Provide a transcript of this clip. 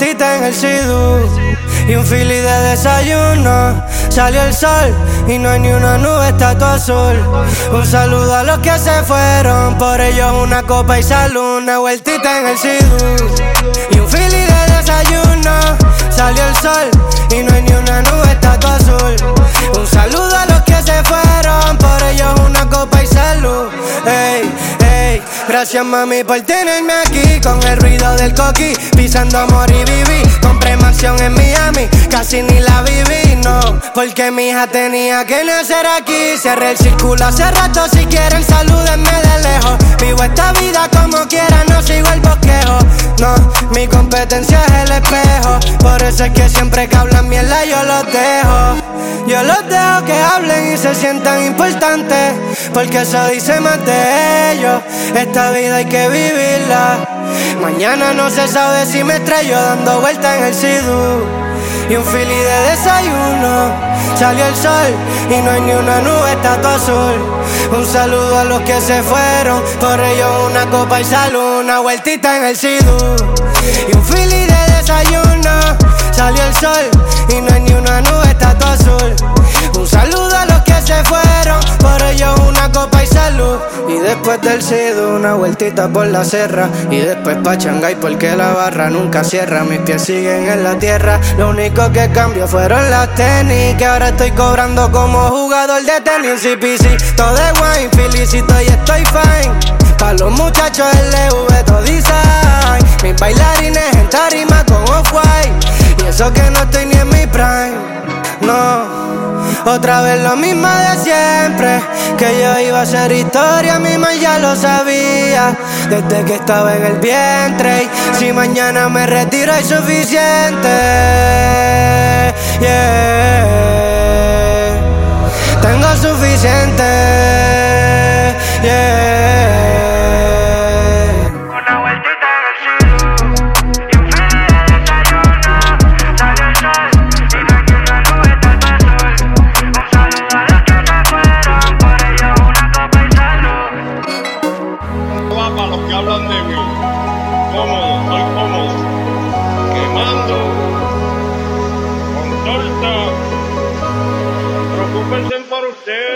vueltita en el sidú y un fili de desayuno. Salió el sol y no hay ni una nube, está todo azul. Un saludo a los que se fueron, por ellos una copa y salud. Una vueltita en el sidú y un fili de desayuno. Salió el sol y no hay ni una nube, está todo azul. Un saludo a los que se fueron, por ellos una copa y salud. Ey, ey, gracias mami por tenerme aquí, con el ruido del coqui, pisando amor y viví. Compré mansión en Miami, casi ni la viví, no, porque mi hija tenía que nacer aquí. Cerré el círculo hace rato, si quieren salúdenme de lejos. Vivo esta vida como quiera, no sigo el bosquejo. No, mi competencia es el espejo, por eso es que siempre que hablan mierda yo los dejo. Yo los dejo que hablen y se sientan importantes, porque eso dice más de ellos. Esta vida hay que vivirla. Mañana no se sabe si me estrello dando vueltas en el sidú y un fili de desayuno. Salió el sol y no hay ni una nube, está todo azul. Un saludo a los que se fueron, por ellos una copa y salud. Una vueltita en el sidú y un fili de desayuno. Salió el sol y no hay ni una nube, está todo azul. Un saludo a los que se fueron, por ellos una copa y salud. Y después del sidú una vueltita por la serra, y después pa' Shanghái porque la barra nunca cierra. Mis pies siguen en la tierra, lo único que cambió fueron las tenis, que ahora estoy cobrando como jugador de tenis. CPC, todo de wine, felicito y estoy fine. Pa' los muchachos LV, todo design. Mis bailarines en tarima con Off-White, y eso que no estoy ni en mi prime, no. Otra vez lo mismo de siempre, que yo iba a hacer historia, mi mamá ya lo sabía desde que estaba en el vientre. Y si mañana me retiro es suficiente, yeah. Tengo suficiente, yeah. Para los que hablan de mí, cómodo, estoy cómodo, quemando, con torta. Preocúpense por ustedes.